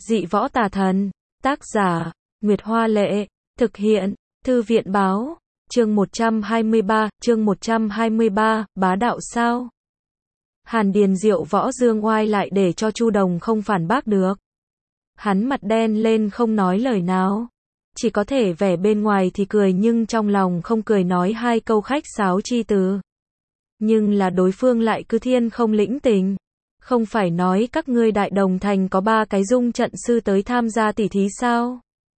Dị võ tà thần. Tác giả, Nguyệt Hoa Lệ. Thực hiện, Thư viện Báo. Chương 123, bá đạo sao? Hàn Điền Diệu võ dương oai lại để cho Chu Đồng không phản bác được. Hắn mặt đen lên không nói lời nào. Chỉ có thể vẻ bên ngoài thì cười nhưng trong lòng không cười, nói hai câu khách sáo chi từ. Nhưng là đối phương lại cứ thiên không lĩnh tình. Không phải nói các ngươi Đại Đồng Thành có 3 cái dung trận sư tới tham gia tỉ thí sao?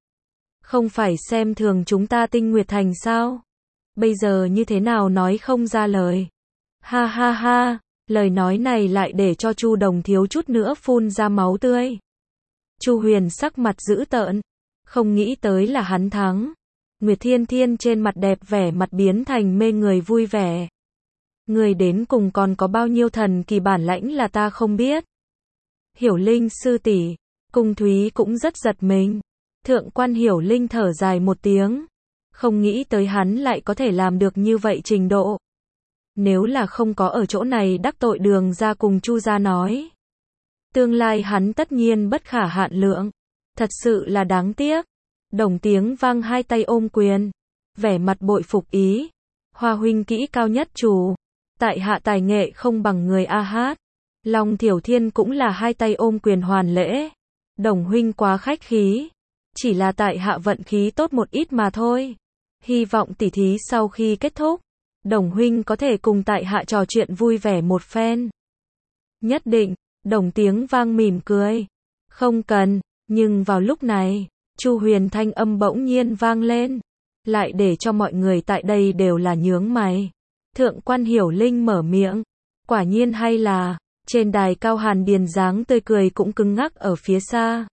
Không phải xem thường chúng ta Tinh Nguyệt Thành sao? Bây giờ như thế nào nói không ra lời? Ha ha ha, lời nói này lại để cho Chu Đồng thiếu chút nữa phun ra máu tươi. Chu Huyền sắc mặt dữ tợn, không nghĩ tới là hắn thắng. Nguyệt Thiên Thiên trên mặt đẹp vẻ mặt biến thành mê người vui vẻ. Người đến cùng còn có bao nhiêu thần kỳ bản lãnh là ta không biết. Hiểu Linh sư tỷ, Cung Thúy cũng rất giật mình. Thượng quan Hiểu Linh thở dài một tiếng. Không nghĩ tới hắn lại có thể làm được như vậy trình độ. Nếu là không có ở chỗ này đắc tội Đường gia cùng Chu gia nói. Tương lai hắn tất nhiên bất khả hạn lượng. Thật sự là đáng tiếc. Đồng Tiếng Vang hai tay ôm quyền. Vẻ mặt bội phục ý. Hoa huynh kỹ cao nhất chủ. Tại hạ tài nghệ không bằng người a hát. Long Thiểu Thiên cũng là hai tay ôm quyền hoàn lễ. Đồng huynh quá khách khí. Chỉ là tại hạ vận khí tốt một ít mà thôi. Hy vọng tỉ thí sau khi kết thúc, Đồng huynh có thể cùng tại hạ trò chuyện vui vẻ một phen. Nhất định, Đồng Tiếng Vang mỉm cười. Không cần, nhưng vào lúc này, Chu Huyền thanh âm bỗng nhiên vang lên. Lại để cho mọi người tại đây đều là nhướng mày. Thượng quan Hiểu Linh mở miệng. Quả nhiên hay là, trên đài cao Hàn Điền dáng tươi cười cũng cứng ngắc ở phía xa.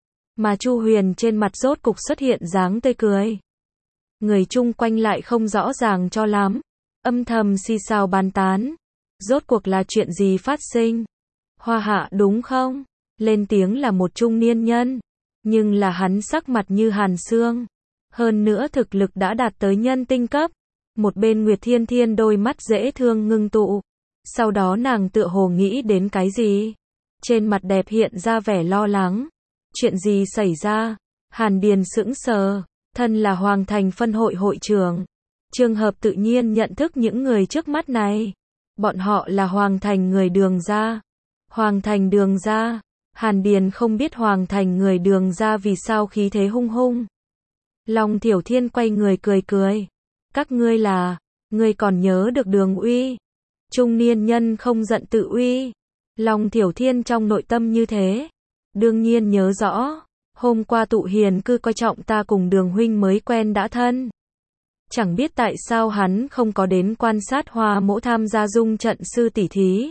Mà Chu Huyền trên mặt rốt cục xuất hiện dáng tươi cười. Người chung quanh lại không rõ ràng cho lắm. Âm thầm xì xào bàn tán. Rốt cuộc là chuyện gì phát sinh? Hoa Hạ đúng không? Lên tiếng là một trung niên nhân. Nhưng là hắn sắc mặt như hàn xương. Hơn nữa thực lực đã đạt tới nhân tinh cấp. Một bên Nguyệt Thiên Thiên đôi mắt dễ thương ngưng tụ. Sau đó nàng tựa hồ nghĩ đến cái gì? Trên mặt đẹp hiện ra vẻ lo lắng. Chuyện gì xảy ra? Hàn Điền sững sờ. Thân là Hoàng Thành phân hội hội trưởng. Trường hợp tự nhiên nhận thức những người trước mắt này. Bọn họ là Hoàng Thành người Đường gia. Hoàng Thành Đường gia. Hàn Điền không biết Hoàng Thành người Đường gia vì sao khí thế hung hung. Long Thiểu Thiên quay người cười cười. Các ngươi là, ngươi còn nhớ được Đường Uy? Trung niên nhân không giận tự uy. Long Thiểu Thiên trong nội tâm như thế. Đương nhiên nhớ rõ. Hôm qua Tụ Hiền cư coi trọng ta cùng Đường huynh mới quen đã thân. Chẳng biết tại sao hắn không có đến quan sát Hoa mỗ tham gia dung trận sư tỉ thí.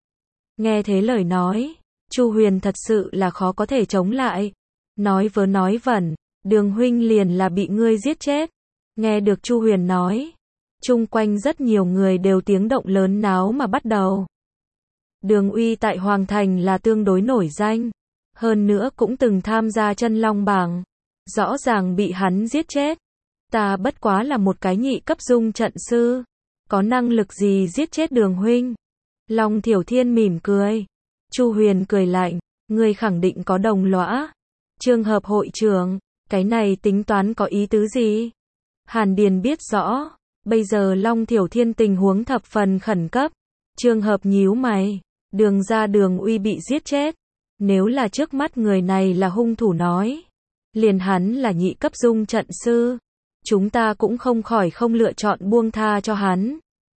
Nghe thế lời nói, Chu Huyền thật sự là khó có thể chống lại. Nói vớ nói vẩn, Đường huynh liền là bị ngươi giết chết. Nghe được Chu Huyền nói, chung quanh rất nhiều người đều tiếng động lớn náo mà bắt đầu. Đường Uy tại Hoàng Thành là tương đối nổi danh. Hơn nữa cũng từng tham gia Chân Long bảng. Rõ ràng bị hắn giết chết. Ta bất quá là một cái nhị cấp dung trận sư. Có năng lực gì giết chết Đường huynh? Long Thiểu Thiên mỉm cười. Chu Huyền cười lạnh. Ngươi khẳng định có đồng lõa. Trường hợp hội trưởng. Cái này tính toán có ý tứ gì? Hàn Điền biết rõ. Bây giờ Long Thiểu Thiên tình huống thập phần khẩn cấp. Trường hợp nhíu mày. Đường gia Đường Uy bị giết chết. Nếu là trước mắt người này là hung thủ nói. Liền hắn là nhị cấp dung trận sư. Chúng ta cũng không khỏi không lựa chọn buông tha cho hắn.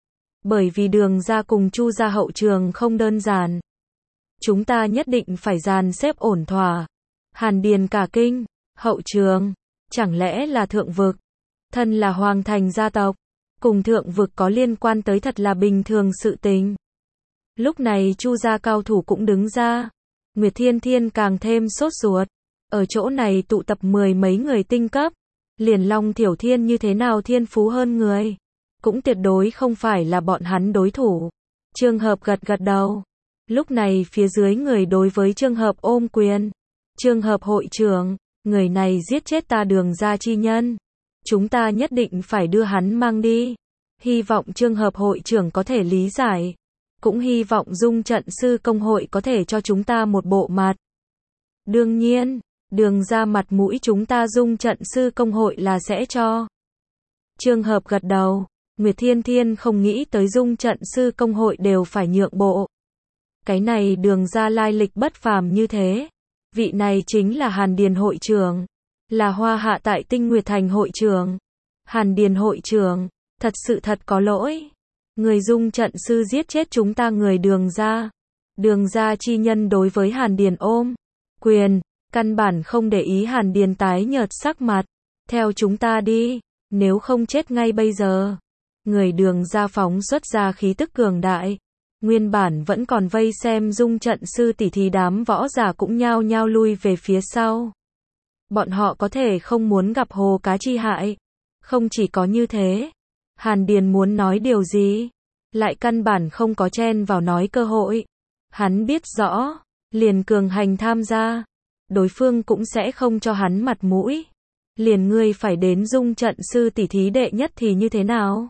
Bởi vì Đường gia cùng Chu gia hậu trường không đơn giản. Chúng ta nhất định phải dàn xếp ổn thỏa. Hàn Điền cả kinh. Hậu trường. Chẳng lẽ là thượng vực? Thân là Hoàng Thành gia tộc. Cùng thượng vực có liên quan tới thật là bình thường sự tình. Lúc này Chu gia cao thủ cũng đứng ra. Nguyệt Thiên Thiên càng thêm sốt ruột. Ở chỗ này tụ tập 10 mấy người tinh cấp. Liền Long Thiểu Thiên như thế nào thiên phú hơn người. Cũng tuyệt đối không phải là bọn hắn đối thủ. Trường hợp gật gật đầu. Lúc này phía dưới người đối với trường hợp ôm quyền. Trường hợp hội trưởng. Người này giết chết ta Đường gia chi nhân. Chúng ta nhất định phải đưa hắn mang đi. Hy vọng trường hợp hội trưởng có thể lý giải. Cũng hy vọng dung trận sư công hội có thể cho chúng ta một bộ mặt. Đương nhiên, Đường ra mặt mũi chúng ta dung trận sư công hội là sẽ cho. Trương Hợp gật đầu, Nguyệt Thiên Thiên không nghĩ tới dung trận sư công hội đều phải nhượng bộ. Cái này Đường ra lai lịch bất phàm như thế. Vị này chính là Hàn Điền hội trưởng, là Hoa Hạ tại Tinh Nguyệt Thành hội trưởng. Hàn Điền hội trưởng, thật có lỗi. Người dung trận sư giết chết chúng ta người Đường ra. Đường ra chi nhân đối với Hàn Điền ôm quyền, căn bản không để ý Hàn Điền tái nhợt sắc mặt. Theo chúng ta đi, nếu không chết ngay bây giờ. Người Đường ra phóng xuất ra khí tức cường đại. Nguyên bản vẫn còn vây xem dung trận sư tỷ thì đám võ giả cũng nhao nhao lui về phía sau. Bọn họ có thể không muốn gặp Hồ Cá Chi hại. Không chỉ có như thế. Hàn Điền muốn nói điều gì, lại căn bản không có chen vào nói cơ hội. Hắn biết rõ, liền cường hành tham gia, đối phương cũng sẽ không cho hắn mặt mũi. Liền ngươi phải đến dung trận sư tỷ thí đệ nhất thì như thế nào?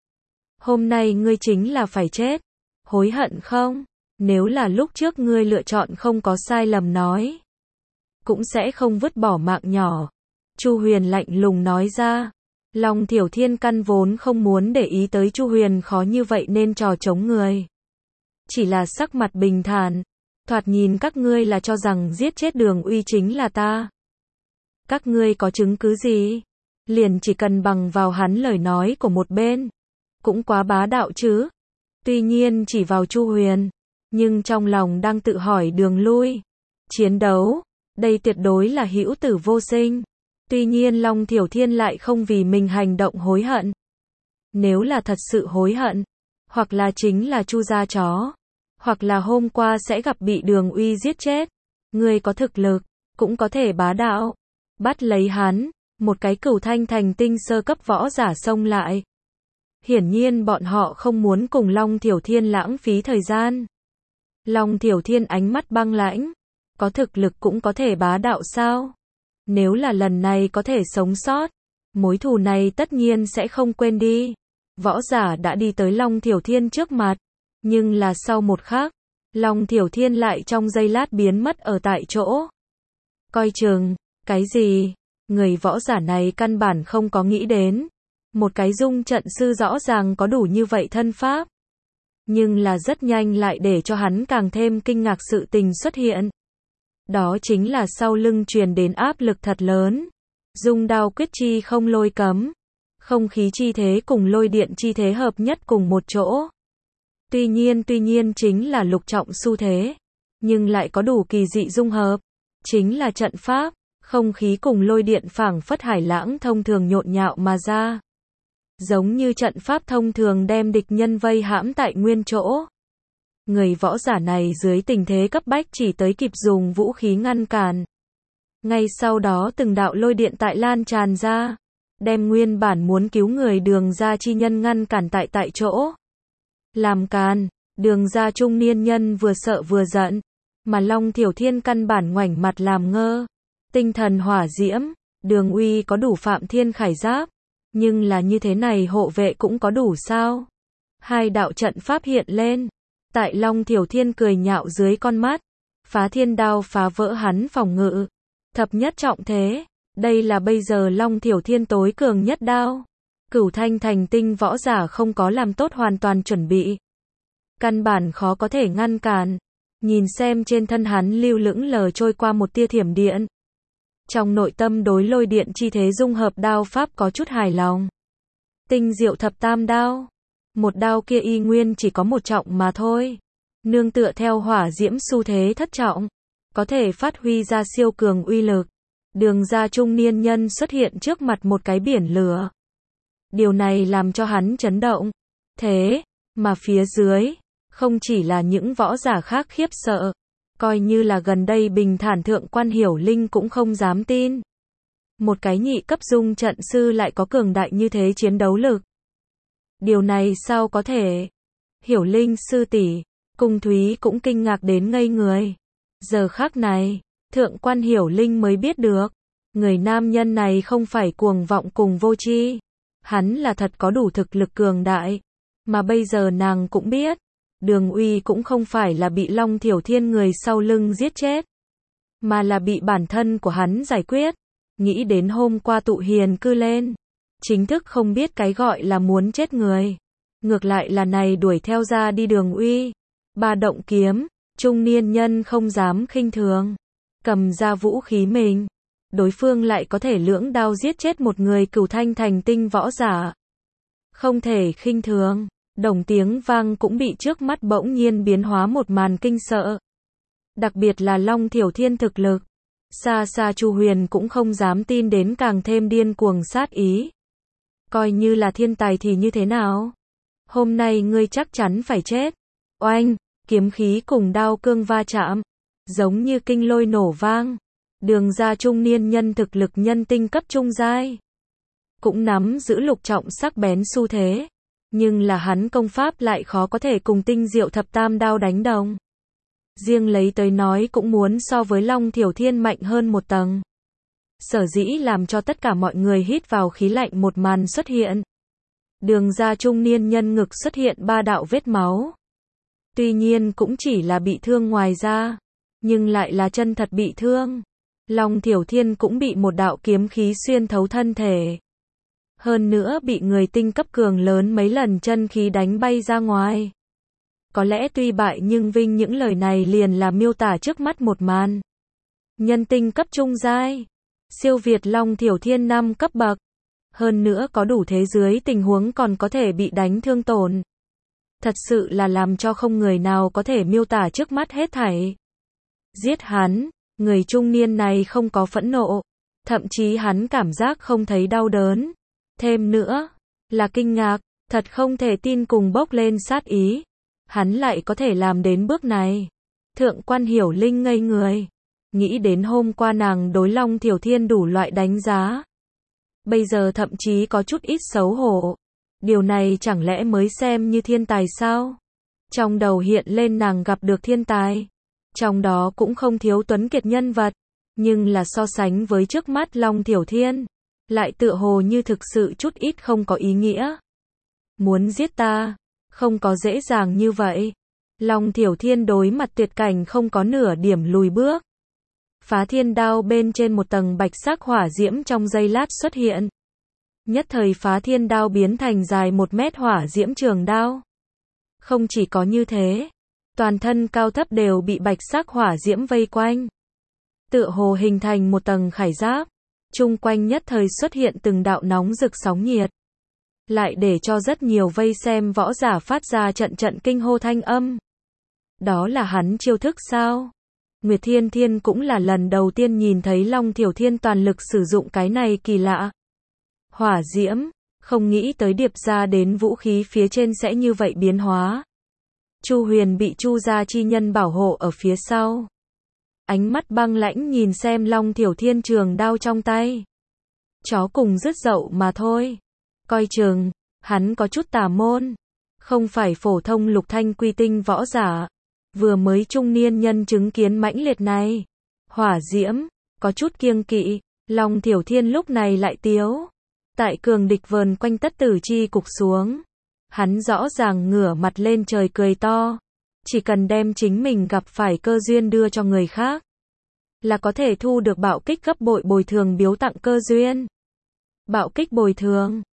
Hôm nay ngươi chính là phải chết. Hối hận không? Nếu là lúc trước ngươi lựa chọn không có sai lầm nói, cũng sẽ không vứt bỏ mạng nhỏ. Chu Huyền lạnh lùng nói ra. Long Thiểu Thiên căn vốn không muốn để ý tới Chu Huyền khó như vậy nên trò chống người. Chỉ là sắc mặt bình thản. Thoạt nhìn các ngươi là cho rằng giết chết Đường Uy chính là ta. Các ngươi có chứng cứ gì? Liền chỉ cần bằng vào hắn lời nói của một bên. Cũng quá bá đạo chứ. Tuy nhiên chỉ vào Chu Huyền. Nhưng trong lòng đang tự hỏi đường lui. Chiến đấu. Đây tuyệt đối là hữu tử vô sinh. Tuy nhiên Long Thiểu Thiên lại không vì mình hành động hối hận. Nếu là thật sự hối hận, hoặc là chính là Chu gia chó, hoặc là hôm qua sẽ gặp bị Đường Uy giết chết. Người có thực lực, cũng có thể bá đạo. Bắt lấy hắn, một cái Cửu Thanh thành tinh sơ cấp võ giả xông lại. Hiển nhiên bọn họ không muốn cùng Long Thiểu Thiên lãng phí thời gian. Long Thiểu Thiên ánh mắt băng lãnh. Có thực lực cũng có thể bá đạo sao? Nếu là lần này có thể sống sót, mối thù này tất nhiên sẽ không quên đi. Võ giả đã đi tới Long Thiểu Thiên trước mặt, nhưng là sau một khắc, Long Thiểu Thiên lại trong giây lát biến mất ở tại chỗ. Coi chừng, cái gì? Người võ giả này căn bản không có nghĩ đến. Một cái dung trận sư rõ ràng có đủ như vậy thân pháp. Nhưng là rất nhanh lại để cho hắn càng thêm kinh ngạc sự tình xuất hiện. Đó chính là sau lưng truyền đến áp lực thật lớn. Dung đao quyết chi không lôi cấm. Không khí chi thế cùng lôi điện chi thế hợp nhất cùng một chỗ. Tuy nhiên chính là lục trọng xu thế. Nhưng lại có đủ kỳ dị dung hợp. Chính là trận pháp. Không khí cùng lôi điện phảng phất hải lãng thông thường nhộn nhạo mà ra. Giống như trận pháp thông thường đem địch nhân vây hãm tại nguyên chỗ. Người võ giả này dưới tình thế cấp bách chỉ tới kịp dùng vũ khí ngăn cản. Ngay sau đó từng đạo lôi điện tại lan tràn ra. Đem nguyên bản muốn cứu người Đường ra chi nhân ngăn cản tại chỗ. Làm càn, Đường ra trung niên nhân vừa sợ vừa giận. Mà Long Thiểu Thiên căn bản ngoảnh mặt làm ngơ. Tinh thần hỏa diễm, Đường Uy có đủ Phạm Thiên Khải Giáp. Nhưng là như thế này hộ vệ cũng có đủ sao? Hai đạo trận pháp hiện lên. Tại Long Thiểu Thiên cười nhạo dưới con mắt. Phá thiên đao phá vỡ hắn phòng ngự. Thập nhất trọng thế. Đây là bây giờ Long Thiểu Thiên tối cường nhất đao. Cửu Thanh thành tinh võ giả không có làm tốt hoàn toàn chuẩn bị. Căn bản khó có thể ngăn cản. Nhìn xem trên thân hắn lưu lững lờ trôi qua một tia thiểm điện. Trong nội tâm đối lôi điện chi thế dung hợp đao pháp có chút hài lòng. Tinh diệu thập tam đao. Một đao kia y nguyên chỉ có một trọng mà thôi. Nương tựa theo hỏa diễm xu thế thất trọng. Có thể phát huy ra siêu cường uy lực. Đường ra trung niên nhân xuất hiện trước mặt một cái biển lửa. Điều này làm cho hắn chấn động. Thế, mà phía dưới, không chỉ là những võ giả khác khiếp sợ. Coi như là gần đây bình thản Thượng Quan Hiểu Linh cũng không dám tin. Một cái nhị cấp dung trận sư lại có cường đại như thế chiến đấu lực. Điều này sao có thể? Hiểu Linh sư tỷ, Cung Thúy cũng kinh ngạc đến ngây người. Giờ khắc này, Thượng Quan Hiểu Linh mới biết được. Người nam nhân này không phải cuồng vọng cùng vô tri. Hắn là thật có đủ thực lực cường đại. Mà bây giờ nàng cũng biết. Đường Uy cũng không phải là bị Long Thiểu Thiên người sau lưng giết chết. mà là bị bản thân của hắn giải quyết. Nghĩ đến hôm qua tụ hiền cư lên, chính thức không biết cái gọi là muốn chết người. Ngược lại là này đuổi theo ra đi đường uy. Ba động kiếm, trung niên nhân không dám khinh thường. Cầm ra vũ khí mình. Đối phương lại có thể lưỡng đao giết chết một người cửu thanh thành tinh võ giả. Không thể khinh thường. Đồng tiếng vang cũng bị trước mắt bỗng nhiên biến hóa một màn kinh sợ. Đặc biệt là Long Thiểu Thiên thực lực. Xa xa Chu Huyền cũng không dám tin đến, càng thêm điên cuồng sát ý. Coi như là thiên tài thì như thế nào? Hôm nay ngươi chắc chắn phải chết. Oanh, kiếm khí cùng đao cương va chạm, giống như kinh lôi nổ vang. Đường ra trung niên nhân thực lực nhân tinh cấp trung giai, cũng nắm giữ lục trọng sắc bén xu thế, nhưng là hắn công pháp lại khó có thể cùng tinh diệu thập tam đao đánh đồng. Riêng lấy tới nói cũng muốn so với Long Thiểu Thiên mạnh hơn một tầng. Sở dĩ làm cho tất cả mọi người hít vào khí lạnh một màn xuất hiện. Đường ra trung niên nhân ngực xuất hiện 3 đạo vết máu. Tuy nhiên cũng chỉ là bị thương ngoài da, nhưng lại là chân thật bị thương. Long Thiểu Thiên cũng bị một đạo kiếm khí xuyên thấu thân thể. Hơn nữa bị người tinh cấp cường lớn mấy lần chân khí đánh bay ra ngoài. Có lẽ tuy bại nhưng vinh, những lời này liền là miêu tả trước mắt một màn. Nhân tinh cấp trung giai, siêu việt Long Thiểu Thiên 5 cấp bậc. Hơn nữa có đủ thế dưới tình huống còn có thể bị đánh thương tổn. Thật sự là làm cho không người nào có thể miêu tả trước mắt hết thảy. Giết hắn, người trung niên này không có phẫn nộ, thậm chí hắn cảm giác không thấy đau đớn. Thêm nữa, là kinh ngạc, thật không thể tin cùng bốc lên sát ý. Hắn lại có thể làm đến bước này. Thượng quan Hiểu Linh ngây người. Nghĩ đến hôm qua nàng đối Long Thiểu Thiên đủ loại đánh giá. Bây giờ thậm chí có chút ít xấu hổ. Điều này chẳng lẽ mới xem như thiên tài sao? Trong đầu hiện lên nàng gặp được thiên tài. Trong đó cũng không thiếu tuấn kiệt nhân vật. Nhưng là so sánh với trước mắt Long Thiểu Thiên, lại tựa hồ như thực sự chút ít không có ý nghĩa. Muốn giết ta, không có dễ dàng như vậy. Long Thiểu Thiên đối mặt tuyệt cảnh không có nửa điểm lùi bước. Phá thiên đao bên trên một tầng bạch sắc hỏa diễm trong giây lát xuất hiện. Nhất thời phá thiên đao biến thành dài 1 mét hỏa diễm trường đao. Không chỉ có như thế, toàn thân cao thấp đều bị bạch sắc hỏa diễm vây quanh. Tựa hồ hình thành một tầng khải giáp. Chung quanh nhất thời xuất hiện từng đạo nóng rực sóng nhiệt. Lại để cho rất nhiều vây xem võ giả phát ra trận trận kinh hô thanh âm. Đó là hắn chiêu thức sao? Nguyệt Thiên Thiên cũng là lần đầu tiên nhìn thấy Long Thiểu Thiên toàn lực sử dụng cái này kỳ lạ. Hỏa diễm, không nghĩ tới điệp ra đến vũ khí phía trên sẽ như vậy biến hóa. Chu Huyền bị Chu gia chi nhân bảo hộ ở phía sau. Ánh mắt băng lãnh nhìn xem Long Thiểu Thiên trường đao trong tay. Chó cùng rứt dậu mà thôi. Coi chừng, hắn có chút tà môn. Không phải phổ thông lục thanh quy tinh võ giả. Vừa mới trung niên nhân chứng kiến mãnh liệt này. Hỏa diễm, có chút kiêng kỵ. Long Thiểu Thiên lúc này lại tiếu. Tại cường địch vờn quanh tất tử chi cục xuống. Hắn rõ ràng ngửa mặt lên trời cười to. Chỉ cần đem chính mình gặp phải cơ duyên đưa cho người khác, là có thể thu được bạo kích gấp bội bồi thường biếu tặng cơ duyên. Bạo kích bồi thường.